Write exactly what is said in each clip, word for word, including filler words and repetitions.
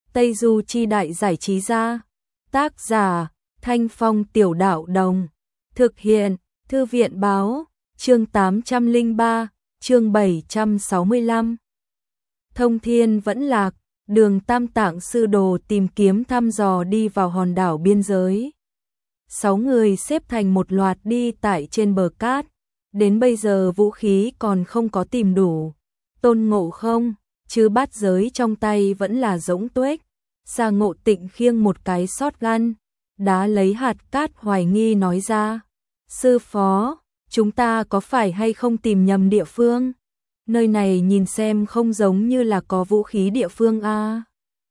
Tây Du Chi Đại Giải Trí Gia. Tác giả Thanh Phong Tiểu Đạo Đồng. Thực hiện Thư viện Báo. Chương tám trăm lẻ ba, chương bảy trăm sáu mươi lăm. Thông thiên vẫn lạc, Đường Tam Tạng sư đồ tìm kiếm thăm dò đi vào hòn đảo biên giới. Sáu người xếp thành một loạt đi tại trên bờ cát. Đến bây giờ vũ khí còn không có tìm đủ. Tôn Ngộ Không, chứ bát giới trong tay vẫn là rỗng tuếch. Sa Ngộ Tịnh khiêng một cái shotgun, đá lấy hạt cát hoài nghi nói ra. Sư phó, chúng ta có phải hay không tìm nhầm địa phương? Nơi này nhìn xem không giống như là có vũ khí địa phương a.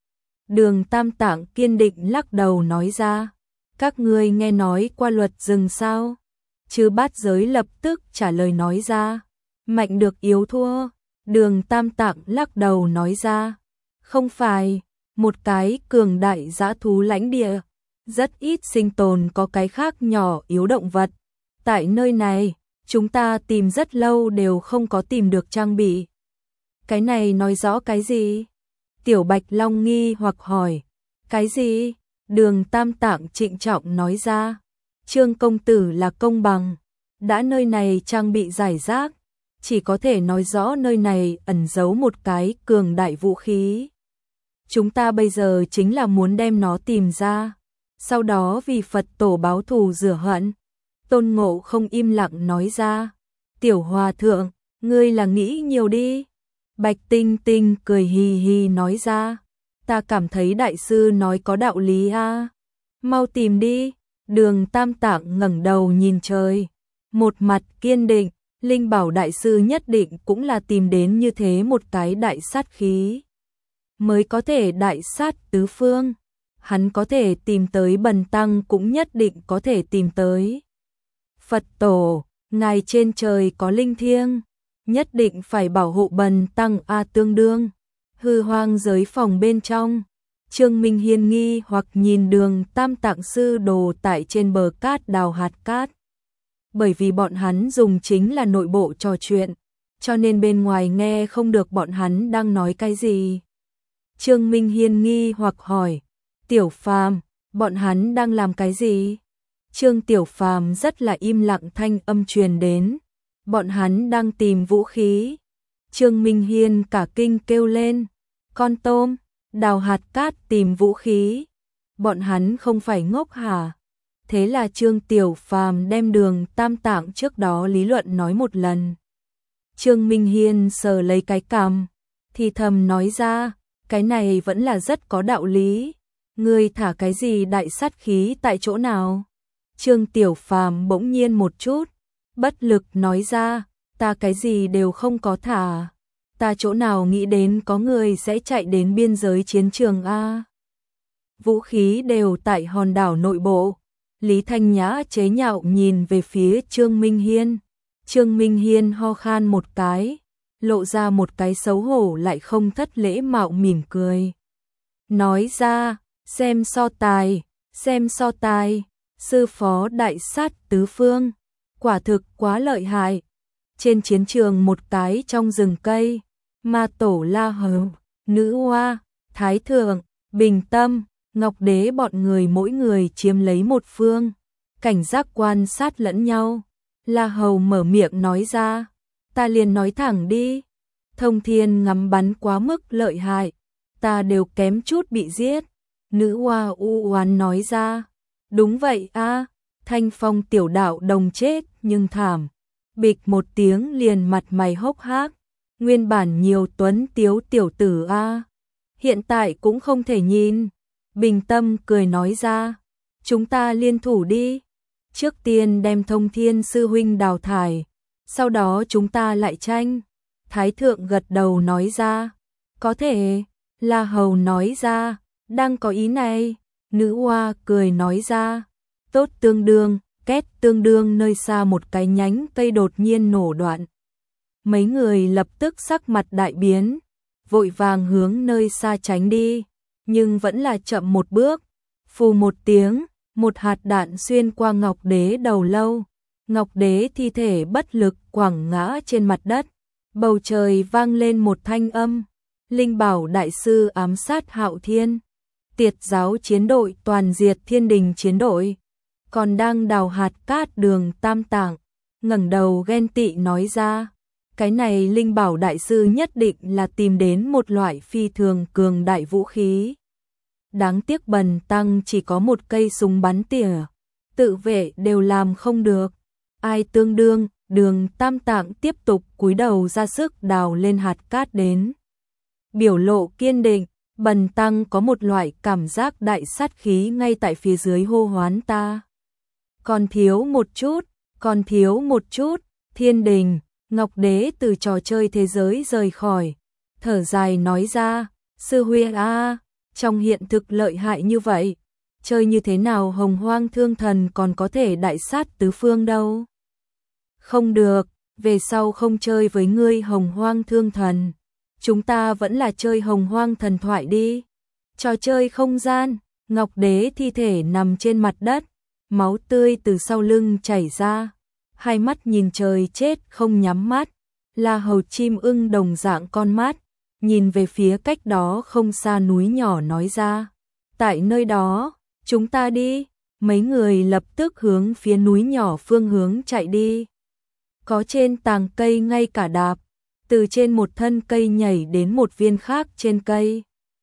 Đường Tam Tạng kiên định lắc đầu nói ra. Các ngươi nghe nói qua luật rừng sao? Chứ bát giới lập tức trả lời nói ra. Mạnh được yếu thua. Đường Tam Tạng lắc đầu nói ra. Không phải, một cái cường đại dã thú lãnh địa. Rất ít sinh tồn có cái khác nhỏ yếu động vật. Tại nơi này, chúng ta tìm rất lâu đều không có tìm được trang bị. Cái này nói rõ cái gì? Tiểu Bạch Long nghi hoặc hỏi. Cái gì? Đường Tam Tạng trịnh trọng nói ra. Trương công tử là công bằng. Đã nơi này trang bị giải rác, chỉ có thể nói rõ nơi này ẩn giấu một cái cường đại vũ khí. Chúng ta bây giờ chính là muốn đem nó tìm ra, sau đó vì Phật tổ báo thù rửa hận. Tôn Ngộ Không im lặng nói ra. Tiểu Hòa Thượng, ngươi là nghĩ nhiều đi. Bạch Tinh Tinh cười hì hì nói ra. Ta cảm thấy đại sư nói có đạo lý a. Mau tìm đi. Đường Tam Tạng ngẩng đầu nhìn trời, một mặt kiên định. Linh bảo đại sư nhất định cũng là tìm đến như thế một cái đại sát khí, mới có thể đại sát tứ phương. Hắn có thể tìm tới Bần Tăng cũng nhất định có thể tìm tới. Phật tổ, ngài trên trời có linh thiêng, nhất định phải bảo hộ Bần Tăng a. Tương đương hư hoang giới phòng bên trong, Trương Minh Hiên nghi hoặc nhìn Đường Tam Tạng sư đồ tại trên bờ cát đào hạt cát. Bởi vì bọn hắn dùng chính là nội bộ trò chuyện, cho nên bên ngoài nghe không được bọn hắn đang nói cái gì. Trương Minh Hiên nghi hoặc hỏi. Tiểu Phàm, bọn hắn đang làm cái gì? Trương Tiểu Phàm rất là im lặng, thanh âm truyền đến. Bọn hắn đang tìm vũ khí. Trương Minh Hiên cả kinh kêu lên. Con tôm, đào hạt cát tìm vũ khí. Bọn hắn không phải ngốc hả? Thế là Trương Tiểu Phàm đem Đường Tam Tạng trước đó lý luận nói một lần. Trương Minh Hiên sờ lấy cái cằm, thì thầm nói ra. Cái này vẫn là rất có đạo lý. Ngươi thả cái gì đại sát khí tại chỗ nào? Trương Tiểu Phàm bỗng nhiên một chút bất lực nói ra. Ta cái gì đều không có thả. Ta chỗ nào nghĩ đến có người sẽ chạy đến biên giới chiến trường a? Vũ khí đều tại hòn đảo nội bộ. Lý Thanh Nhã chế nhạo nhìn về phía Trương Minh Hiên. Trương Minh Hiên ho khan một cái, lộ ra một cái xấu hổ lại không thất lễ mạo mỉm cười. Nói ra, xem so tài, xem so tài, sư phó đại sát tứ phương, quả thực quá lợi hại. Trên chiến trường một cái trong rừng cây, Ma Tổ, La Hầu, Nữ Hoa, Thái Thượng, Bình Tâm, Ngọc Đế bọn người mỗi người chiếm lấy một phương, cảnh giác quan sát lẫn nhau. La Hầu mở miệng nói ra. Ta liền nói thẳng đi. Thông thiên ngắm bắn quá mức lợi hại, ta đều kém chút bị giết. Nữ Hoa u oán nói ra. Đúng vậy a. Thanh Phong Tiểu Đạo Đồng chết nhưng thảm. Bịch một tiếng liền mặt mày hốc hác. Nguyên bản nhiều tuấn tiếu tiểu tử a, hiện tại cũng không thể nhìn. Bình Tâm cười nói ra. Chúng ta liên thủ đi. Trước tiên đem Thông Thiên sư huynh đào thải, sau đó chúng ta lại tranh. Thái Thượng gật đầu nói ra. Có thể. La Hầu nói ra. Đang có ý này. Nữ Hoa cười nói ra. Tốt. Tương đương, két tương đương nơi xa một cái nhánh cây đột nhiên nổ đoạn. Mấy người lập tức sắc mặt đại biến, vội vàng hướng nơi xa tránh đi, nhưng vẫn là chậm một bước. Phù một tiếng, một hạt đạn xuyên qua Ngọc Đế đầu lâu. Ngọc Đế thi thể bất lực quẳng ngã trên mặt đất. Bầu trời vang lên một thanh âm. Linh bảo đại sư ám sát Hạo Thiên. Tiệt giáo chiến đội toàn diệt Thiên Đình chiến đội. Còn đang đào hạt cát Đường Tam Tạng ngẩng đầu ghen tị nói ra, cái này Linh Bảo đại sư nhất định là tìm đến một loại phi thường cường đại vũ khí. Đáng tiếc bần tăng chỉ có một cây súng bắn tỉa, tự vệ đều làm không được. Ai tương đương, Đường Tam Tạng tiếp tục cúi đầu ra sức đào lên hạt cát đến. Biểu lộ kiên định, bần tăng có một loại cảm giác đại sát khí ngay tại phía dưới hô hoán ta. Còn thiếu một chút, còn thiếu một chút, Thiên Đình, Ngọc Đế từ trò chơi thế giới rời khỏi, thở dài nói ra, sư huynh a, trong hiện thực lợi hại như vậy, chơi như thế nào Hồng Hoang Thương Thần còn có thể đại sát tứ phương đâu. Không được, về sau không chơi với ngươi Hồng Hoang Thương Thần, chúng ta vẫn là chơi Hồng Hoang thần thoại đi. Trò chơi không gian, Ngọc Đế thi thể nằm trên mặt đất, máu tươi từ sau lưng chảy ra, hai mắt nhìn trời chết không nhắm mắt, là hầu chim ưng đồng dạng con mắt, nhìn về phía cách đó không xa núi nhỏ nói ra, tại nơi đó, chúng ta đi. Mấy người lập tức hướng phía núi nhỏ phương hướng chạy đi. Có trên tàng cây ngay cả đạp, từ trên một thân cây nhảy đến một viên khác trên cây.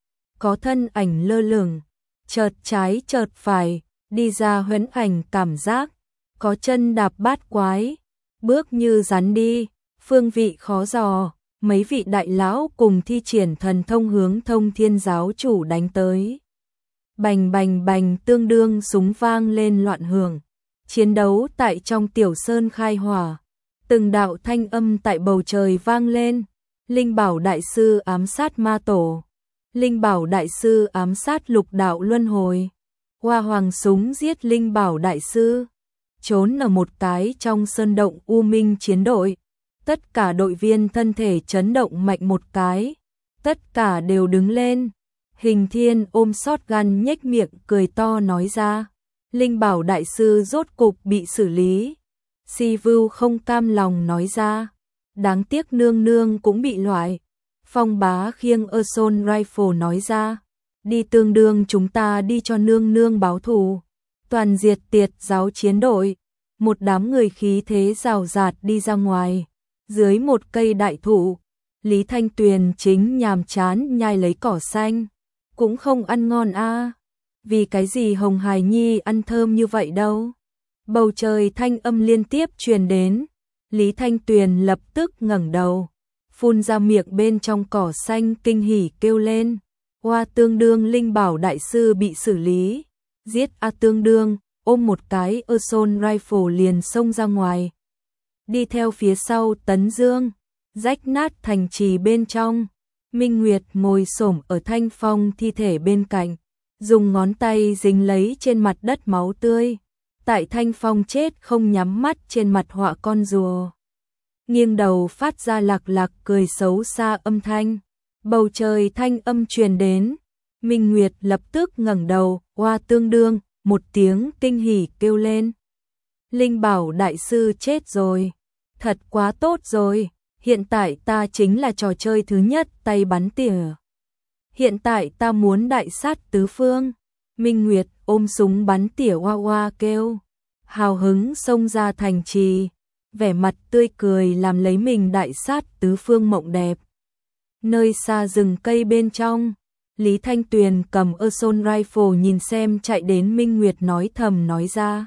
Có thân ảnh lơ lửng, chợt trái chợt phải, đi ra huyễn ảnh cảm giác. Có chân đạp bát quái, bước như rắn đi, phương vị khó dò. Mấy vị đại lão cùng thi triển thần thông hướng Thông Thiên giáo chủ đánh tới. Bành bành bành, tương đương súng vang lên loạn hưởng. Chiến đấu tại trong tiểu sơn khai hỏa. Từng đạo thanh âm tại bầu trời vang lên. Linh Bảo đại sư ám sát ma tổ. Linh Bảo đại sư ám sát lục đạo luân hồi. Hoa hoàng súng giết Linh Bảo đại sư. Trốn ở một cái trong sơn động U Minh chiến đội. Tất cả đội viên thân thể chấn động mạnh một cái. Tất cả đều đứng lên. Hình Thiên ôm shotgun nhếch miệng cười to nói ra. Linh Bảo đại sư rốt cục bị xử lý. Si Vưu không cam lòng nói ra. Đáng tiếc nương nương cũng bị loại. Phong Bá khiêng Assault Rifle nói ra. Đi tương đương chúng ta đi cho nương nương báo thù. Toàn diệt tiệt giáo chiến đội. Một đám người khí thế rào rạt đi ra ngoài. Dưới một cây đại thụ, Lý Thanh Tuyền chính nhàm chán nhai lấy cỏ xanh. Cũng không ăn ngon a à. Vì cái gì Hồng Hải Nhi ăn thơm như vậy đâu. Bầu trời thanh âm liên tiếp truyền đến. Lý Thanh Tuyền lập tức ngẩng đầu, phun ra miệng bên trong cỏ xanh kinh hỉ kêu lên. Hoa tương đương Linh Bảo đại sư bị xử lý. Giết A tương đương, ôm một cái Assault Rifle liền xông ra ngoài. Đi theo phía sau Tấn Dương, rách nát thành trì bên trong. Minh Nguyệt ngồi xổm ở Thanh Phong thi thể bên cạnh, dùng ngón tay dính lấy trên mặt đất máu tươi. Tại Thanh Phong chết không nhắm mắt trên mặt họa con rùa. Nghiêng đầu phát ra lạc lạc cười xấu xa âm thanh. Bầu trời thanh âm truyền đến. Minh Nguyệt lập tức ngẩng đầu, hoa tương đương, một tiếng kinh hỉ kêu lên. Linh Bảo đại sư chết rồi. Thật quá tốt rồi. Hiện tại ta chính là trò chơi thứ nhất tay bắn tỉa. Hiện tại ta muốn đại sát tứ phương. Minh Nguyệt ôm súng bắn tỉa hoa hoa kêu. Hào hứng xông ra thành trì. Vẻ mặt tươi cười làm lấy mình đại sát tứ phương mộng đẹp. Nơi xa rừng cây bên trong, Lý Thanh Tuyền cầm Assault Rifle nhìn xem chạy đến Minh Nguyệt nói thầm nói ra.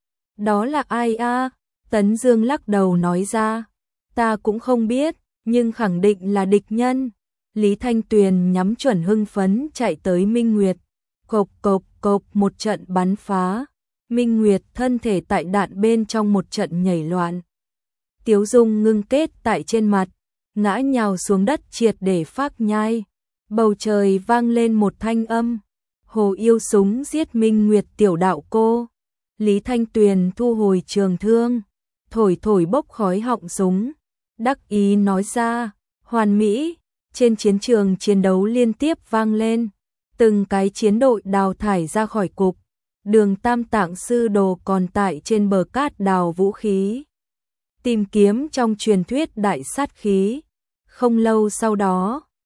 Đó là ai a? Tấn Dương lắc đầu nói ra. Ta cũng không biết, nhưng khẳng định là địch nhân. Lý Thanh Tuyền nhắm chuẩn hưng phấn chạy tới Minh Nguyệt. Cộp cộp cộp một trận bắn phá. Minh Nguyệt thân thể tại đạn bên trong một trận nhảy loạn. Tiếu dung ngưng kết tại trên mặt, ngã nhào xuống đất triệt để phát nhai. Bầu trời vang lên một thanh âm. Hồ yêu súng giết Minh Nguyệt tiểu đạo cô. Lý Thanh Tuyền thu hồi trường thương, thổi thổi bốc khói họng súng. Đắc ý nói ra, hoàn mỹ. Trên chiến trường chiến đấu liên tiếp vang lên. Từng cái chiến đội đào thải ra khỏi cục. Đường Tam Tạng sư đồ còn tại trên bờ cát đào vũ khí. Tìm kiếm trong truyền thuyết đại sát khí. Không lâu sau đó,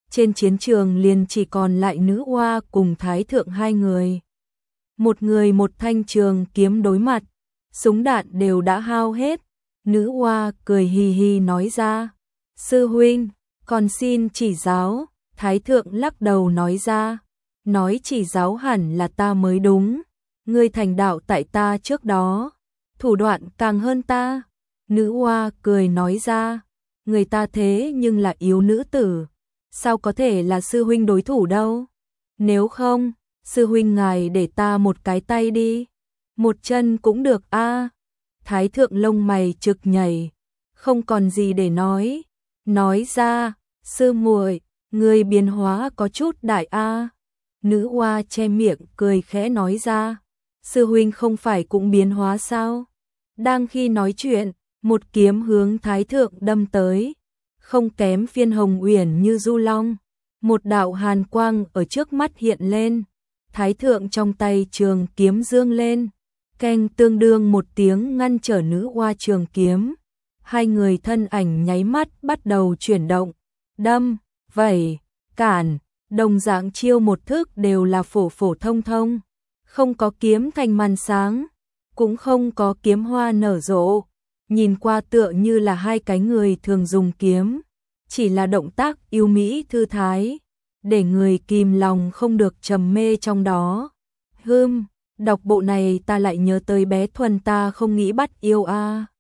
trên chiến trường liền chỉ còn lại nữ oa cùng thái thượng hai người. Một người một thanh trường kiếm đối mặt, súng đạn đều đã hao hết, nữ oa cười hì hì nói ra, sư huynh, còn xin chỉ giáo, thái thượng lắc đầu nói ra, nói chỉ giáo hẳn là ta mới đúng, ngươi thành đạo tại ta trước đó, thủ đoạn càng hơn ta, nữ oa cười nói ra, người ta thế nhưng là yếu nữ tử, sao có thể là sư huynh đối thủ đâu, nếu không, sư huynh ngài để ta một cái tay đi, một chân cũng được a. Thái thượng lông mày trực nhảy, không còn gì để nói, nói ra, sư muội, người biến hóa có chút đại a. Nữ oa che miệng cười khẽ nói ra, sư huynh không phải cũng biến hóa sao? Đang khi nói chuyện, một kiếm hướng thái thượng đâm tới, không kém Phiên Hồng Uyển như du long, một đạo hàn quang ở trước mắt hiện lên, thái thượng trong tay trường kiếm dương lên, keng tương đương một tiếng ngăn trở nữ oa trường kiếm. Hai người thân ảnh nháy mắt bắt đầu chuyển động, đâm, vẩy, cản, đồng dạng chiêu một thức đều là phổ phổ thông thông, không có kiếm thành màn sáng, cũng không có kiếm hoa nở rộ, nhìn qua tựa như là hai cái người thường dùng kiếm, chỉ là động tác yêu mỹ thư thái, để người kìm lòng không được trầm mê trong đó. Hưm, đọc bộ này ta lại nhớ tới bé Thuần ta không nghĩ bắt yêu a.